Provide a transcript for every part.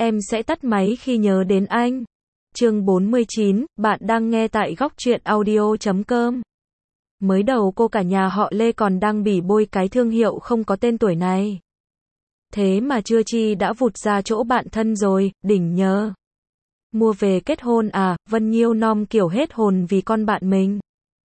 Em sẽ tắt máy khi nhớ đến anh. Chương 49, bạn đang nghe tại góc truyện audio.com. Mới đầu cô cả nhà họ Lê còn đang bỉ bôi cái thương hiệu không có tên tuổi này. Thế mà chưa chi đã vụt ra chỗ bạn thân rồi, đỉnh nhờ. Mua về kết hôn à, Vân Nhiêu nom kiểu hết hồn vì con bạn mình.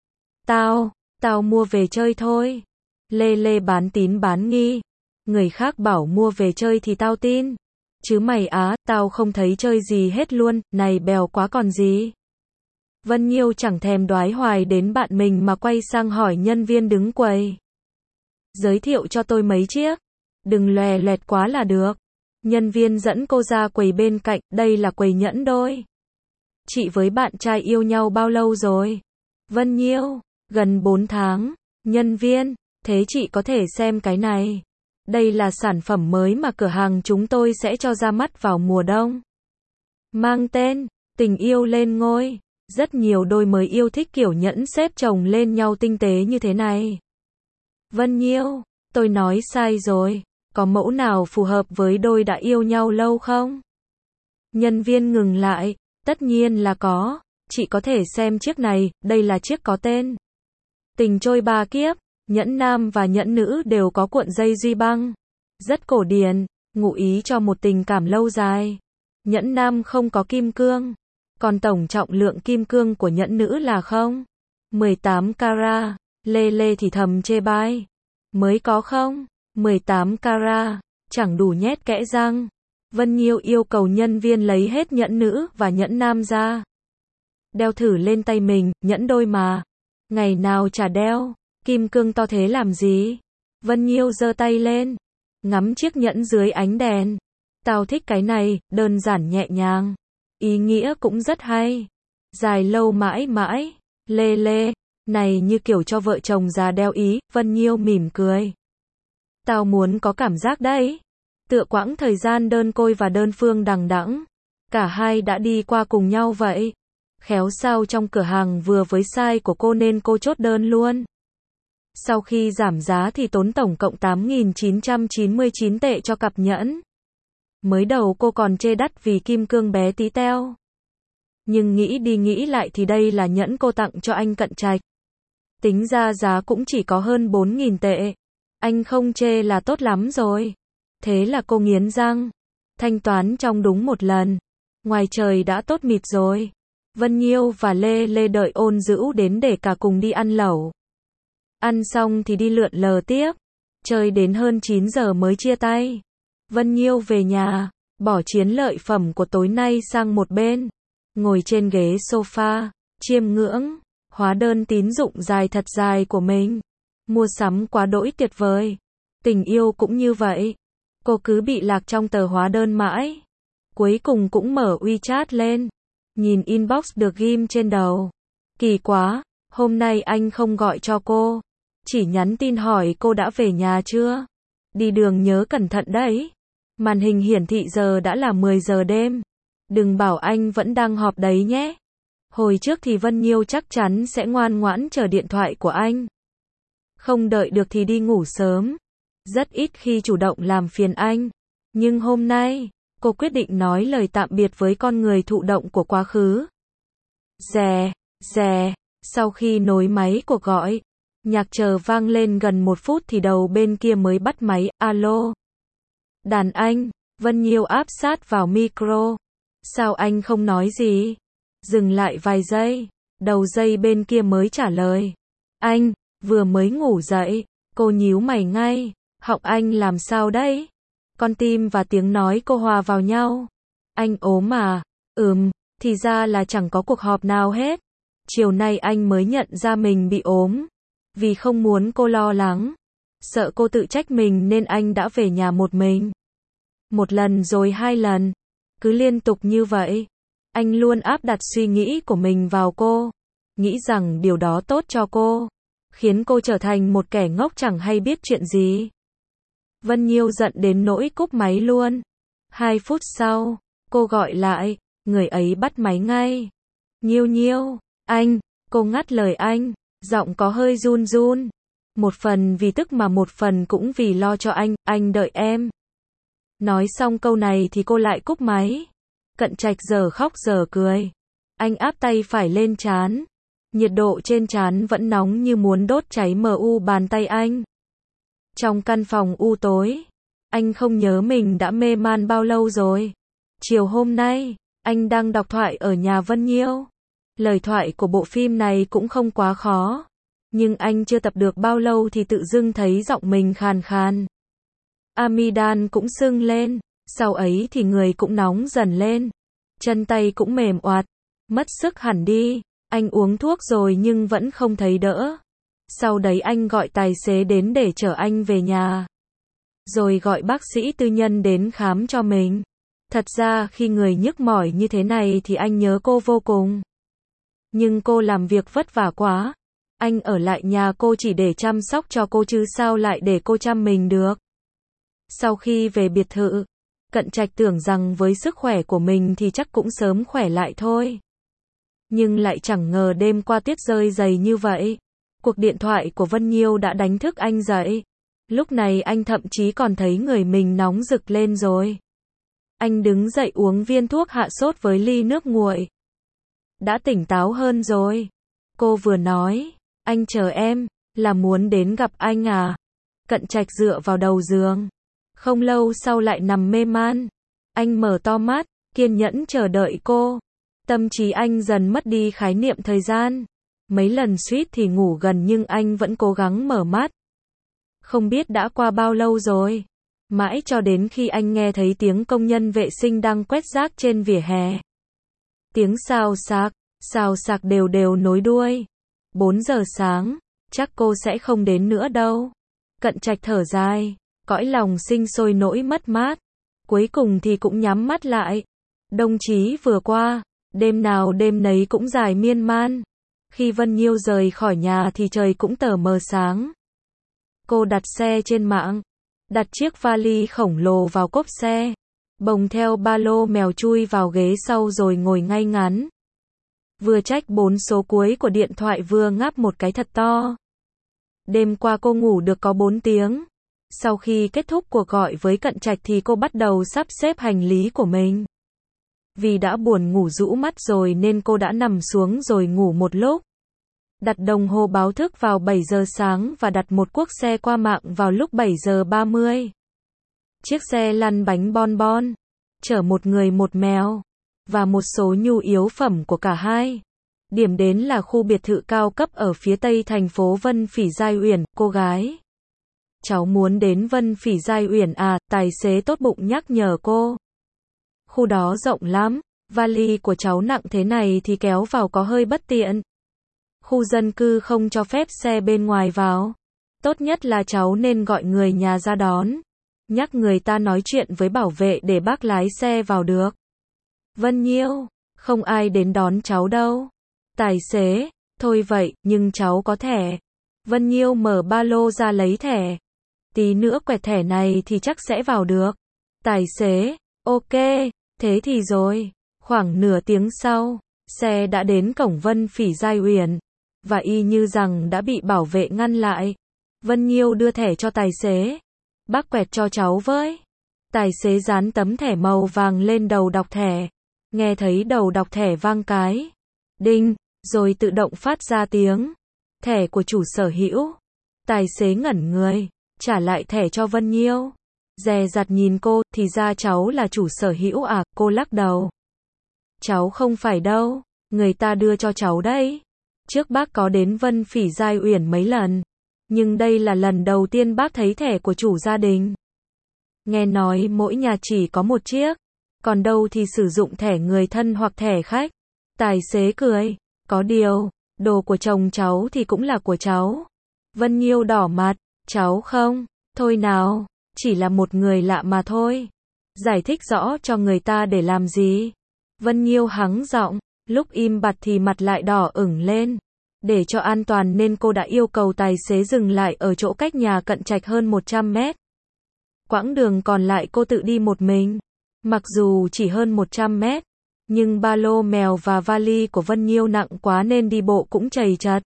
Tao mua về chơi thôi. Lê bán tín bán nghi. Người khác bảo mua về chơi thì tao tin. Chứ mày á, tao không thấy chơi gì hết luôn, này bèo quá còn gì. Vân Nhiêu chẳng thèm đoái hoài đến bạn mình mà quay sang hỏi nhân viên đứng quầy. Giới thiệu cho tôi mấy chiếc. Đừng lòe loẹt quá là được. Nhân viên dẫn cô ra quầy bên cạnh, đây là quầy nhẫn đôi. Chị với bạn trai yêu nhau bao lâu rồi? Vân Nhiêu, gần 4 tháng. Nhân viên, thế chị có thể xem cái này. Đây là sản phẩm mới mà cửa hàng chúng tôi sẽ cho ra mắt vào mùa đông. Mang tên, tình yêu lên ngôi. Rất nhiều đôi mới yêu thích kiểu nhẫn xếp chồng lên nhau tinh tế như thế này. Vân Nhiêu, tôi nói sai rồi. Có mẫu nào phù hợp với đôi đã yêu nhau lâu không? Nhân viên ngừng lại. Tất nhiên là có. Chị có thể xem chiếc này, đây là chiếc có tên Tình trôi ba kiếp. Nhẫn nam và nhẫn nữ đều có cuộn dây duy băng. Rất cổ điển, ngụ ý cho một tình cảm lâu dài. Nhẫn nam không có kim cương. Còn tổng trọng lượng kim cương của nhẫn nữ là 18 carat. Lê thì thầm chê bai. Mới có 18 carat. Chẳng đủ nhét kẽ răng. Vân Nhiêu yêu cầu nhân viên lấy hết nhẫn nữ và nhẫn nam ra. Đeo thử lên tay mình, nhẫn đôi mà. Ngày nào chả đeo. Kim cương to thế làm gì? Vân Nhiêu giơ tay lên. Ngắm chiếc nhẫn dưới ánh đèn. Tao thích cái này, đơn giản nhẹ nhàng. Ý nghĩa cũng rất hay. Dài lâu mãi mãi. Lê, này như kiểu cho vợ chồng già đeo ý. Vân Nhiêu mỉm cười. Tao muốn có cảm giác đấy. Tựa quãng thời gian đơn côi và đơn phương đằng đẵng. Cả hai đã đi qua cùng nhau vậy. Khéo sao trong cửa hàng vừa với size của cô nên cô chốt đơn luôn. Sau khi giảm giá thì tốn tổng cộng 8.999 tệ cho cặp nhẫn. Mới đầu cô còn chê đắt vì kim cương bé tí teo. Nhưng nghĩ đi nghĩ lại thì đây là nhẫn cô tặng cho anh Cận Trạch. Tính ra giá cũng chỉ có hơn 4.000 tệ. Anh không chê là tốt lắm rồi. Thế là cô nghiến răng. Thanh toán trong đúng một lần. Ngoài trời đã tốt mịt rồi. Vân Nhiêu và Lê đợi Ôn Dữu đến để cả cùng đi ăn lẩu. Ăn xong thì đi lượn lờ tiếp. Chơi đến hơn 9 giờ mới chia tay. Vân Nhiêu về nhà, bỏ chiến lợi phẩm của tối nay sang một bên. Ngồi trên ghế sofa, chiêm ngưỡng hóa đơn tín dụng dài thật dài của mình. Mua sắm quá đỗi tuyệt vời. Tình yêu cũng như vậy. Cô cứ bị lạc trong tờ hóa đơn mãi. Cuối cùng cũng mở WeChat lên. Nhìn inbox được ghim trên đầu. Kỳ quá, hôm nay anh không gọi cho cô. Chỉ nhắn tin hỏi cô đã về nhà chưa? Đi đường nhớ cẩn thận đấy. Màn hình hiển thị giờ đã là 10 giờ đêm. Đừng bảo anh vẫn đang họp đấy nhé. Hồi trước thì Vân Nhiêu chắc chắn sẽ ngoan ngoãn chờ điện thoại của anh. Không đợi được thì đi ngủ sớm. Rất ít khi chủ động làm phiền anh. Nhưng hôm nay, cô quyết định nói lời tạm biệt với con người thụ động của quá khứ. Rè. Sau khi nối máy cuộc gọi, nhạc chờ vang lên gần 1 phút thì đầu bên kia mới bắt máy. Alo. Đàn anh. Vân Nhiêu áp sát vào micro. Sao anh không nói gì? Dừng lại vài giây. Đầu dây bên kia mới trả lời. Anh, vừa mới ngủ dậy. Cô nhíu mày ngay. Họng anh làm sao đấy? Con tim và tiếng nói cô hòa vào nhau. Anh ốm à? Thì ra là chẳng có cuộc họp nào hết. Chiều nay anh mới nhận ra mình bị ốm. Vì không muốn cô lo lắng. Sợ cô tự trách mình nên anh đã về nhà một mình. Một lần rồi 2 lần. Cứ liên tục như vậy. Anh luôn áp đặt suy nghĩ của mình vào cô. Nghĩ rằng điều đó tốt cho cô. Khiến cô trở thành một kẻ ngốc chẳng hay biết chuyện gì. Vân Nhiêu giận đến nỗi cúp máy luôn. 2 phút sau, cô gọi lại. Người ấy bắt máy ngay. Nhiêu, anh. Cô ngắt lời anh. Giọng có hơi run. Một phần vì tức mà một phần cũng vì lo cho anh đợi em. Nói xong câu này thì cô lại cúp máy. Cận Trạch giờ khóc giờ cười. Anh áp tay phải lên trán. Nhiệt độ trên trán vẫn nóng như muốn đốt cháy bàn tay anh. Trong căn phòng u tối, anh không nhớ mình đã mê man bao lâu rồi. Chiều hôm nay, anh đang đọc thoại ở nhà Vân Nhiêu. Lời thoại của bộ phim này cũng không quá khó. Nhưng anh chưa tập được bao lâu thì tự dưng thấy giọng mình khàn khàn. Amidan cũng sưng lên. Sau ấy thì người cũng nóng dần lên. Chân tay cũng mềm oạt. Mất sức hẳn đi. Anh uống thuốc rồi nhưng vẫn không thấy đỡ. Sau đấy anh gọi tài xế đến để chở anh về nhà. Rồi gọi bác sĩ tư nhân đến khám cho mình. Thật ra khi người nhức mỏi như thế này thì anh nhớ cô vô cùng. Nhưng cô làm việc vất vả quá. Anh ở lại nhà cô chỉ để chăm sóc cho cô chứ sao lại để cô chăm mình được. Sau khi về biệt thự, Cận Trạch tưởng rằng với sức khỏe của mình thì chắc cũng sớm khỏe lại thôi. Nhưng lại chẳng ngờ đêm qua tuyết rơi dày như vậy. Cuộc điện thoại của Vân Nhiêu đã đánh thức anh dậy. Lúc này anh thậm chí còn thấy người mình nóng rực lên rồi. Anh đứng dậy uống viên thuốc hạ sốt với ly nước nguội. Đã tỉnh táo hơn rồi. Cô vừa nói, anh chờ em, là muốn đến gặp anh à? Cận Trạch dựa vào đầu giường. Không lâu sau lại nằm mê man. Anh mở to mắt, kiên nhẫn chờ đợi cô. Tâm trí anh dần mất đi khái niệm thời gian. Mấy lần suýt thì ngủ gần nhưng anh vẫn cố gắng mở mắt. Không biết đã qua bao lâu rồi. Mãi cho đến khi anh nghe thấy tiếng công nhân vệ sinh đang quét rác trên vỉa hè. Tiếng xào xạc đều đều nối đuôi. 4 giờ sáng, chắc cô sẽ không đến nữa đâu. Cận Trạch thở dài, cõi lòng sinh sôi nỗi mất mát. Cuối cùng thì cũng nhắm mắt lại. Đông chí vừa qua, đêm nào đêm nấy cũng dài miên man. Khi Vân Nhiêu rời khỏi nhà thì trời cũng tờ mờ sáng. Cô đặt xe trên mạng, đặt chiếc vali khổng lồ vào cốp xe, bồng theo ba lô mèo chui vào ghế sau rồi ngồi ngay ngắn. Vừa trách 4 số cuối của điện thoại vừa ngáp một cái thật to. Đêm qua cô ngủ được có 4 tiếng. Sau khi kết thúc cuộc gọi với Cận Trạch thì cô bắt đầu sắp xếp hành lý của mình. Vì đã buồn ngủ rũ mắt rồi nên cô đã nằm xuống rồi ngủ một lúc. Đặt đồng hồ báo thức vào 7 giờ sáng và đặt một cuốc xe qua mạng vào lúc 7 giờ 30. Chiếc xe lăn bánh bon bon, chở một người một mèo, và một số nhu yếu phẩm của cả hai. Điểm đến là khu biệt thự cao cấp ở phía tây thành phố Vân Phỉ Giai Uyển. Cô gái, cháu muốn đến Vân Phỉ Giai Uyển à? Tài xế tốt bụng nhắc nhở cô. Khu đó rộng lắm, vali của cháu nặng thế này thì kéo vào có hơi bất tiện. Khu dân cư không cho phép xe bên ngoài vào. Tốt nhất là cháu nên gọi người nhà ra đón. Nhắc người ta nói chuyện với bảo vệ để bác lái xe vào được. Vân Nhiêu, không ai đến đón cháu đâu. Tài xế, thôi vậy, nhưng cháu có thẻ. Vân Nhiêu mở ba lô ra lấy thẻ. Tí nữa quẹt thẻ này thì chắc sẽ vào được. Tài xế, ok, thế thì rồi. Khoảng nửa tiếng sau, xe đã đến cổng Vân Phỉ Giai Uyển. Và y như rằng đã bị bảo vệ ngăn lại. Vân Nhiêu đưa thẻ cho tài xế. Bác quẹt cho cháu với. Tài xế dán tấm thẻ màu vàng lên đầu đọc thẻ. Nghe thấy đầu đọc thẻ vang cái. Đinh, rồi tự động phát ra tiếng. Thẻ của chủ sở hữu. Tài xế ngẩn người, trả lại thẻ cho Vân Nhiêu. Dè dặt nhìn cô, thì ra cháu là chủ sở hữu à? Cô lắc đầu. Cháu không phải đâu, người ta đưa cho cháu đấy. Trước bác có đến Vân Phỉ Giai Uyển mấy lần, nhưng đây là lần đầu tiên bác thấy thẻ của chủ gia đình. Nghe nói mỗi nhà chỉ có một chiếc, còn đâu thì sử dụng thẻ người thân hoặc thẻ khách. Tài xế cười, có điều, đồ của chồng cháu thì cũng là của cháu. Vân Nhiêu đỏ mặt, cháu không, thôi nào, chỉ là một người lạ mà thôi. Giải thích rõ cho người ta để làm gì? Vân Nhiêu hắng giọng. Lúc im bặt thì mặt lại đỏ ửng lên. Để cho an toàn nên cô đã yêu cầu tài xế dừng lại ở chỗ cách nhà Cận Trạch hơn 100 mét. Quãng đường còn lại cô tự đi một mình. Mặc dù chỉ hơn 100 mét, nhưng ba lô mèo và vali của Vân Nhiêu nặng quá nên đi bộ cũng trầy trật.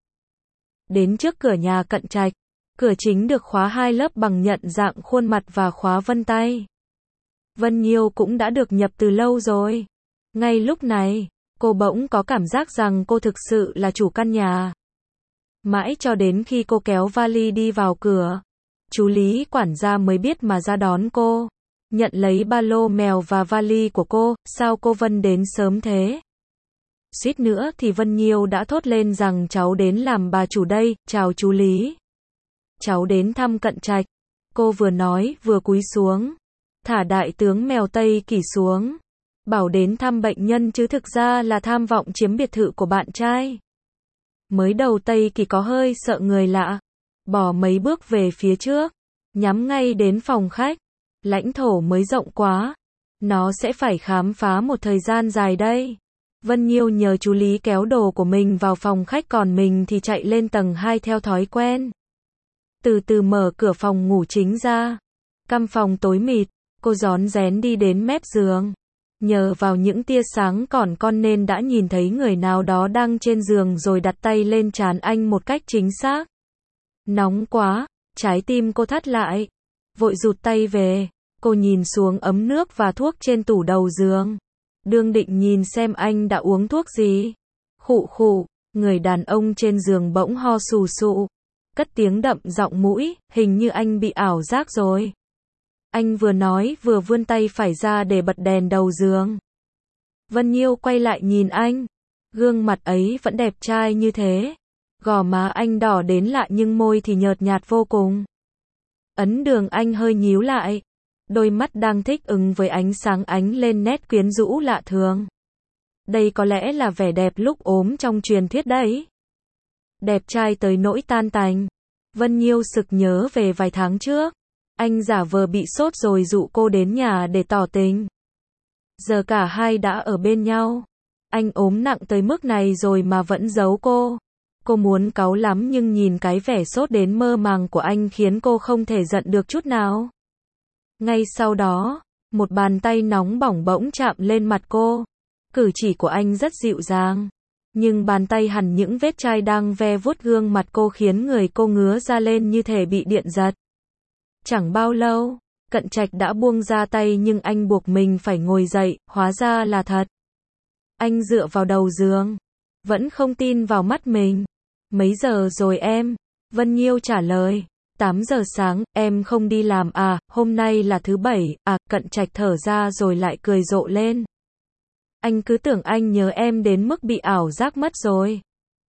Đến trước cửa nhà Cận Trạch, cửa chính được khóa 2 lớp bằng nhận dạng khuôn mặt và khóa vân tay. Vân Nhiêu cũng đã được nhập từ lâu rồi. Ngay lúc này, cô bỗng có cảm giác rằng cô thực sự là chủ căn nhà. Mãi cho đến khi cô kéo vali đi vào cửa, chú Lý quản gia mới biết mà ra đón cô, nhận lấy ba lô mèo và vali của cô. Sao cô Vân đến sớm thế? Suýt nữa thì Vân Nhiêu đã thốt lên rằng cháu đến làm bà chủ đây. Chào chú Lý. Cháu đến thăm Cận Trạch. Cô vừa nói vừa cúi xuống, thả đại tướng mèo Tây Kỳ xuống. Bảo đến thăm bệnh nhân chứ thực ra là tham vọng chiếm biệt thự của bạn trai. Mới đầu Tây Kỳ có hơi sợ người lạ, bỏ mấy bước về phía trước, nhắm ngay đến phòng khách. Lãnh thổ mới rộng quá, nó sẽ phải khám phá một thời gian dài đây. Vân Nhiêu nhờ chú Lý kéo đồ của mình vào phòng khách, còn mình thì chạy lên tầng 2 theo thói quen. Từ từ mở cửa phòng ngủ chính ra. Căn phòng tối mịt, cô rón rén đi đến mép giường. Nhờ vào những tia sáng còn con nên đã nhìn thấy người nào đó đang trên giường rồi đặt tay lên trán anh một cách chính xác. Nóng quá, trái tim cô thắt lại. Vội rụt tay về, cô nhìn xuống ấm nước và thuốc trên tủ đầu giường. Đương định nhìn xem anh đã uống thuốc gì. Khụ khụ, người đàn ông trên giường bỗng ho sù sụ. Cất tiếng đậm giọng mũi, hình như anh bị ảo giác rồi. Anh vừa nói vừa vươn tay phải ra để bật đèn đầu giường. Vân Nhiêu quay lại nhìn anh. Gương mặt ấy vẫn đẹp trai như thế. Gò má anh đỏ đến lạ nhưng môi thì nhợt nhạt vô cùng. Ấn đường anh hơi nhíu lại. Đôi mắt đang thích ứng với ánh sáng ánh lên nét quyến rũ lạ thường. Đây có lẽ là vẻ đẹp lúc ốm trong truyền thuyết đấy. Đẹp trai tới nỗi tan tành. Vân Nhiêu sực nhớ về vài tháng trước. Anh giả vờ bị sốt rồi dụ cô đến nhà để tỏ tình. Giờ cả hai đã ở bên nhau. Anh ốm nặng tới mức này rồi mà vẫn giấu cô. Cô muốn cáu lắm nhưng nhìn cái vẻ sốt đến mơ màng của anh khiến cô không thể giận được chút nào. Ngay sau đó, một bàn tay nóng bỏng bỗng chạm lên mặt cô. Cử chỉ của anh rất dịu dàng. Nhưng bàn tay hằn những vết chai đang ve vuốt gương mặt cô khiến người cô ngứa ra lên như thể bị điện giật. Chẳng bao lâu, Cận Trạch đã buông ra tay nhưng anh buộc mình phải ngồi dậy, hóa ra là thật. Anh dựa vào đầu giường, vẫn không tin vào mắt mình. Mấy giờ rồi em? Vân Nhiêu trả lời. 8 giờ sáng, em không đi làm à, hôm nay là thứ Bảy, à, Cận Trạch thở ra rồi lại cười rộ lên. Anh cứ tưởng anh nhớ em đến mức bị ảo giác mất rồi.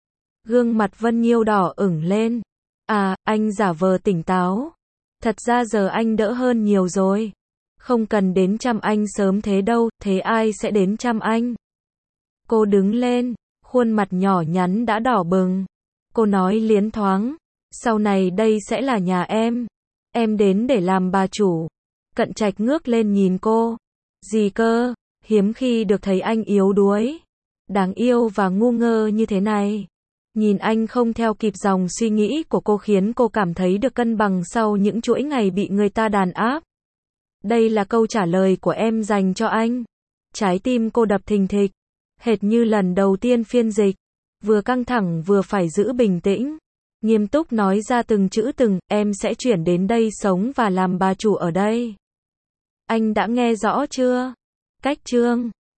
Gương mặt Vân Nhiêu đỏ ửng lên. À, anh giả vờ tỉnh táo. Thật ra giờ anh đỡ hơn nhiều rồi. Không cần đến chăm anh sớm thế đâu, thế ai sẽ đến chăm anh? Cô đứng lên, khuôn mặt nhỏ nhắn đã đỏ bừng. Cô nói liến thoáng. Sau này đây sẽ là nhà em. Em đến để làm bà chủ. Cận Trạch ngước lên nhìn cô. Gì cơ? Hiếm khi được thấy anh yếu đuối, đáng yêu và ngu ngơ như thế này. Nhìn anh không theo kịp dòng suy nghĩ của cô khiến cô cảm thấy được cân bằng sau những chuỗi ngày bị người ta đàn áp. Đây là câu trả lời của em dành cho anh. Trái tim cô đập thình thịch, hệt như lần đầu tiên phiên dịch. Vừa căng thẳng vừa phải giữ bình tĩnh. Nghiêm túc nói ra từng chữ từng, em sẽ chuyển đến đây sống và làm bà chủ ở đây. Anh đã nghe rõ chưa? Cách chương